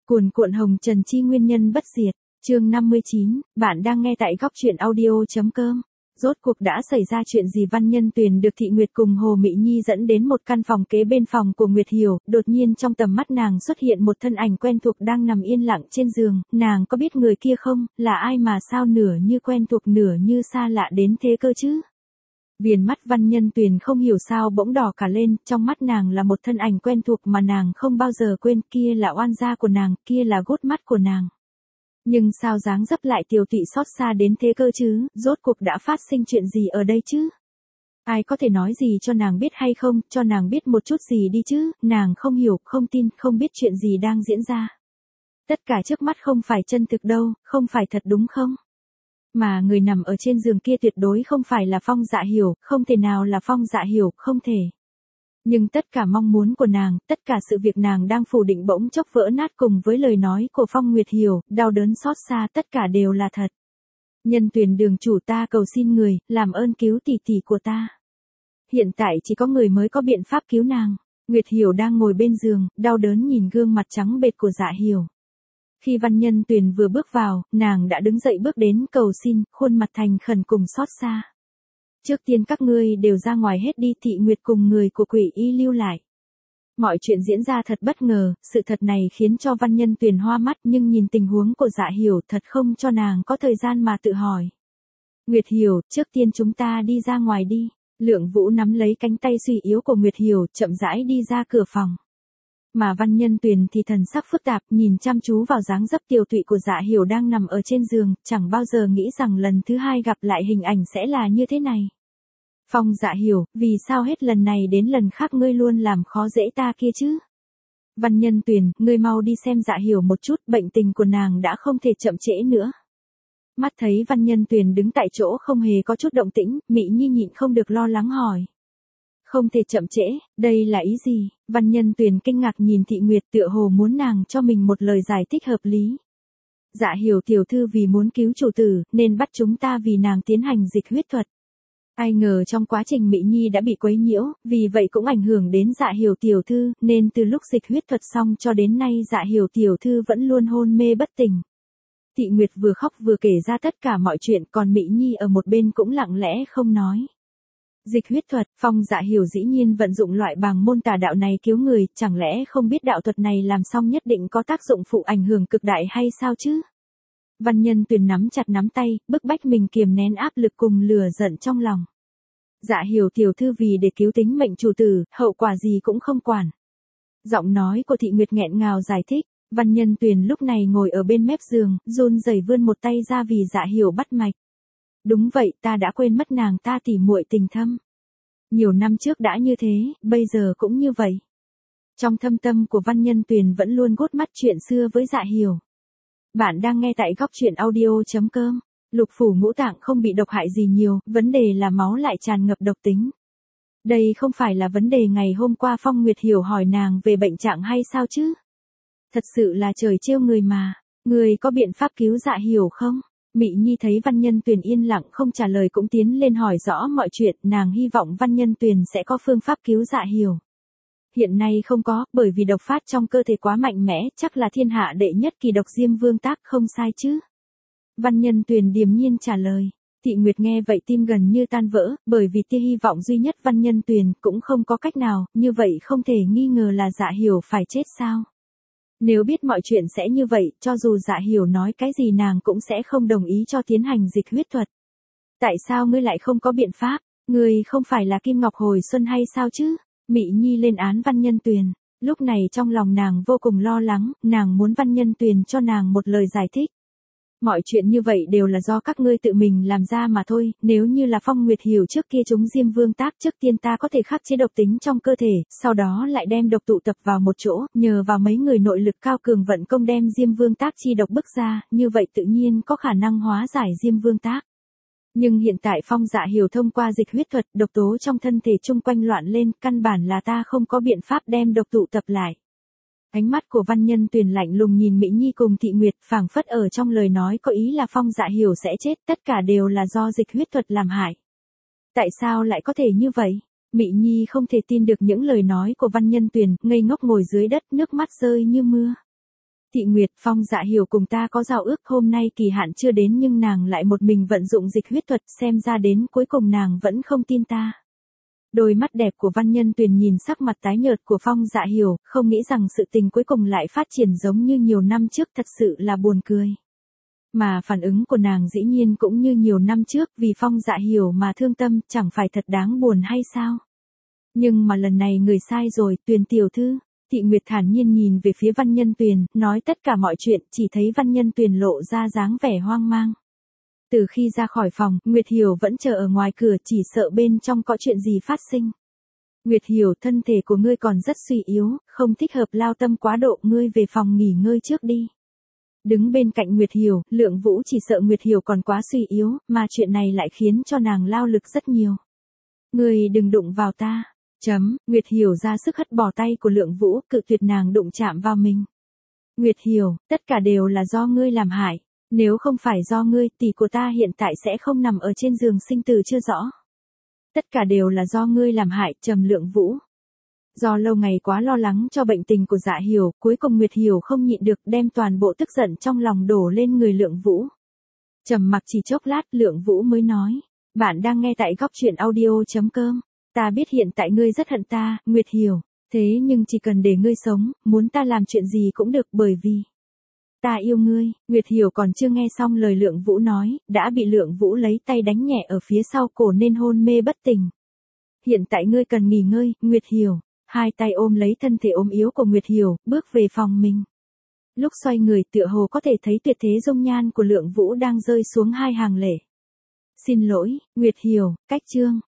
Cuồn cuộn hồng trần chi nguyên nhân bất diệt, chương 59, bạn đang nghe tại góc truyện audio.com. Rốt cuộc đã xảy ra chuyện gì? Văn Nhân Tuyền được Thị Nguyệt cùng Hồ Mị Nhi dẫn đến một căn phòng kế bên phòng của Nguyệt Hiểu, đột nhiên trong tầm mắt nàng xuất hiện một thân ảnh quen thuộc đang nằm yên lặng trên giường, nàng có biết người kia không, là ai mà sao nửa như quen thuộc nửa như xa lạ đến thế cơ chứ? Viền mắt Văn Nhân Tuyền không hiểu sao bỗng đỏ cả lên, trong mắt nàng là một thân ảnh quen thuộc mà nàng không bao giờ quên, kia là oan gia của nàng, kia là gút mắt của nàng. Nhưng sao dáng dấp lại tiều tụy xót xa đến thế cơ chứ, rốt cuộc đã phát sinh chuyện gì ở đây chứ? Ai có thể nói gì cho nàng biết hay không, cho nàng biết một chút gì đi chứ, nàng không hiểu, không tin, không biết chuyện gì đang diễn ra. Tất cả trước mắt không phải chân thực đâu, không phải thật đúng không? Mà người nằm ở trên giường kia tuyệt đối không phải là Phong Dạ Hiểu, không thể nào là Phong Dạ Hiểu, không thể. Nhưng tất cả mong muốn của nàng, tất cả sự việc nàng đang phủ định bỗng chốc vỡ nát cùng với lời nói của Phong Nguyệt Hiểu, đau đớn xót xa tất cả đều là thật. Nhân Tuyền đường chủ, ta cầu xin người, làm ơn cứu tỷ tỷ của ta. Hiện tại chỉ có người mới có biện pháp cứu nàng. Nguyệt Hiểu đang ngồi bên giường, đau đớn nhìn gương mặt trắng bệch của Dạ Hiểu. Khi Văn Nhân Tuyền vừa bước vào, nàng đã đứng dậy bước đến cầu xin, khuôn mặt thành khẩn cùng xót xa. Trước tiên các ngươi đều ra ngoài hết đi, Thị Nguyệt cùng người của Quỷ Y lưu lại. Mọi chuyện diễn ra thật bất ngờ, sự thật này khiến cho Văn Nhân Tuyền hoa mắt, nhưng nhìn tình huống của Dạ Hiểu thật không cho nàng có thời gian mà tự hỏi. Nguyệt Hiểu, trước tiên chúng ta đi ra ngoài đi. Lượng Vũ nắm lấy cánh tay suy yếu của Nguyệt Hiểu, chậm rãi đi ra cửa phòng. Mà Văn Nhân Tuyền thì thần sắc phức tạp, nhìn chăm chú vào dáng dấp tiều tụy của Dạ Hiểu đang nằm ở trên giường, chẳng bao giờ nghĩ rằng lần thứ hai gặp lại hình ảnh sẽ là như thế này. Phong Dạ Hiểu, vì sao hết lần này đến lần khác ngươi luôn làm khó dễ ta kia chứ? Văn Nhân Tuyền, ngươi mau đi xem Dạ Hiểu một chút, bệnh tình của nàng đã không thể chậm trễ nữa. Mắt thấy Văn Nhân Tuyền đứng tại chỗ không hề có chút động tĩnh, Mị Nhi nhịn không được lo lắng hỏi. Không thể chậm trễ, đây là ý gì? Văn Nhân Tuyền kinh ngạc nhìn Thị Nguyệt, tựa hồ muốn nàng cho mình một lời giải thích hợp lý. Dạ Hiểu tiểu thư vì muốn cứu chủ tử, nên bắt chúng ta vì nàng tiến hành dịch huyết thuật. Ai ngờ trong quá trình Mị Nhi đã bị quấy nhiễu, vì vậy cũng ảnh hưởng đến Dạ Hiểu tiểu thư, nên từ lúc dịch huyết thuật xong cho đến nay Dạ Hiểu tiểu thư vẫn luôn hôn mê bất tỉnh. Thị Nguyệt vừa khóc vừa kể ra tất cả mọi chuyện, còn Mị Nhi ở một bên cũng lặng lẽ không nói. Dịch huyết thuật, Phong Dạ Hiểu dĩ nhiên vận dụng loại bàng môn tà đạo này cứu người, chẳng lẽ không biết đạo thuật này làm xong nhất định có tác dụng phụ ảnh hưởng cực đại hay sao chứ? Văn Nhân Tuyền nắm chặt nắm tay, bức bách mình kiềm nén áp lực cùng lửa giận trong lòng. Dạ Hiểu tiểu thư vì để cứu tính mệnh chủ tử, hậu quả gì cũng không quản. Giọng nói của Thị Nguyệt nghẹn ngào giải thích. Văn Nhân Tuyền lúc này ngồi ở bên mép giường, run rẩy vươn một tay ra vì Dạ Hiểu bắt mạch. Đúng vậy, ta đã quên mất nàng ta tỉ muội tình thâm. Nhiều năm trước đã như thế, bây giờ cũng như vậy. Trong thâm tâm của Văn Nhân Tuyền vẫn luôn gút mắt chuyện xưa với Dạ Hiểu. Bạn đang nghe tại góc truyện audio.com. Lục phủ ngũ tạng không bị độc hại gì nhiều, vấn đề là máu lại tràn ngập độc tính. Đây không phải là vấn đề ngày hôm qua Phong Nguyệt Hiểu hỏi nàng về bệnh trạng hay sao chứ? Thật sự là trời trêu người mà. Người có biện pháp cứu Dạ Hiểu không? Mị Nhi thấy Văn Nhân Tuyền yên lặng không trả lời cũng tiến lên hỏi rõ mọi chuyện, nàng hy vọng Văn Nhân Tuyền sẽ có phương pháp cứu Dạ Hiểu. Hiện nay không có, bởi vì độc phát trong cơ thể quá mạnh mẽ, chắc là thiên hạ đệ nhất kỳ độc Diêm Vương Tác, không sai chứ? Văn Nhân Tuyền điềm nhiên trả lời. Thị Nguyệt nghe vậy tim gần như tan vỡ, bởi vì tia hy vọng duy nhất Văn Nhân Tuyền cũng không có cách nào, như vậy không thể nghi ngờ là Dạ Hiểu phải chết sao? Nếu biết mọi chuyện sẽ như vậy, cho dù Dạ Hiểu nói cái gì nàng cũng sẽ không đồng ý cho tiến hành dịch huyết thuật. Tại sao ngươi lại không có biện pháp? Ngươi không phải là Kim Ngọc Hồi Xuân hay sao chứ? Mị Nhi lên án Văn Nhân Tuyền. Lúc này trong lòng nàng vô cùng lo lắng, nàng muốn Văn Nhân Tuyền cho nàng một lời giải thích. Mọi chuyện như vậy đều là do các ngươi tự mình làm ra mà thôi, nếu như là Phong Nguyệt Hiểu trước kia chúng Diêm Vương Tác, trước tiên ta có thể khắc chế độc tính trong cơ thể, sau đó lại đem độc tụ tập vào một chỗ, nhờ vào mấy người nội lực cao cường vận công đem Diêm Vương Tác chi độc bức ra, như vậy tự nhiên có khả năng hóa giải Diêm Vương Tác. Nhưng hiện tại Phong Dạ Hiểu thông qua dịch huyết thuật, độc tố trong thân thể chung quanh loạn lên, căn bản là ta không có biện pháp đem độc tụ tập lại. Ánh mắt của Văn Nhân Tuyền lạnh lùng nhìn Mị Nhi cùng Thị Nguyệt, phảng phất ở trong lời nói có ý là Phong Dạ Hiểu sẽ chết, tất cả đều là do dịch huyết thuật làm hại. Tại sao lại có thể như vậy? Mị Nhi không thể tin được những lời nói của Văn Nhân Tuyền, ngây ngốc ngồi dưới đất, nước mắt rơi như mưa. Thị Nguyệt, Phong Dạ Hiểu cùng ta có giao ước, hôm nay kỳ hạn chưa đến nhưng nàng lại một mình vận dụng dịch huyết thuật, xem ra đến cuối cùng nàng vẫn không tin ta. Đôi mắt đẹp của Văn Nhân Tuyền nhìn sắc mặt tái nhợt của Phong Dạ Hiểu, không nghĩ rằng sự tình cuối cùng lại phát triển giống như nhiều năm trước, thật sự là buồn cười. Mà phản ứng của nàng dĩ nhiên cũng như nhiều năm trước, vì Phong Dạ Hiểu mà thương tâm, chẳng phải thật đáng buồn hay sao? Nhưng mà lần này người sai rồi, Tuyền tiểu thư. Thị Nguyệt thản nhiên nhìn về phía Văn Nhân Tuyền, nói tất cả mọi chuyện, chỉ thấy Văn Nhân Tuyền lộ ra dáng vẻ hoang mang. Từ khi ra khỏi phòng, Nguyệt Hiểu vẫn chờ ở ngoài cửa, chỉ sợ bên trong có chuyện gì phát sinh. Nguyệt Hiểu, thân thể của ngươi còn rất suy yếu, không thích hợp lao tâm quá độ, ngươi về phòng nghỉ ngơi trước đi. Đứng bên cạnh Nguyệt Hiểu, Lượng Vũ chỉ sợ Nguyệt Hiểu còn quá suy yếu, mà chuyện này lại khiến cho nàng lao lực rất nhiều. Ngươi đừng đụng vào ta. Nguyệt Hiểu ra sức hất bỏ tay của Lượng Vũ, cự tuyệt nàng đụng chạm vào mình. Nguyệt Hiểu, tất cả đều là do ngươi làm hại. Nếu không phải do ngươi, tỷ của ta hiện tại sẽ không nằm ở trên giường sinh tử chưa rõ. Tất cả đều là do ngươi làm hại, Lượng Vũ. Do lâu ngày quá lo lắng cho bệnh tình của Dạ Hiểu, cuối cùng Nguyệt Hiểu không nhịn được, đem toàn bộ tức giận trong lòng đổ lên người Lượng Vũ. Trầm mặc chỉ chốc lát, Lượng Vũ mới nói, bạn đang nghe tại Góc Truyện Audio.com. Ta biết hiện tại ngươi rất hận ta, Nguyệt Hiểu, thế nhưng chỉ cần để ngươi sống, muốn ta làm chuyện gì cũng được, bởi vì ta yêu ngươi. Nguyệt Hiểu còn chưa nghe xong lời Lượng Vũ nói, đã bị Lượng Vũ lấy tay đánh nhẹ ở phía sau cổ nên hôn mê bất tỉnh. Hiện tại ngươi cần nghỉ ngơi, Nguyệt Hiểu. Hai tay ôm lấy thân thể ốm yếu của Nguyệt Hiểu, bước về phòng mình. Lúc xoay người tựa hồ có thể thấy tuyệt thế dung nhan của Lượng Vũ đang rơi xuống hai hàng lệ. Xin lỗi, Nguyệt Hiểu, cách chương.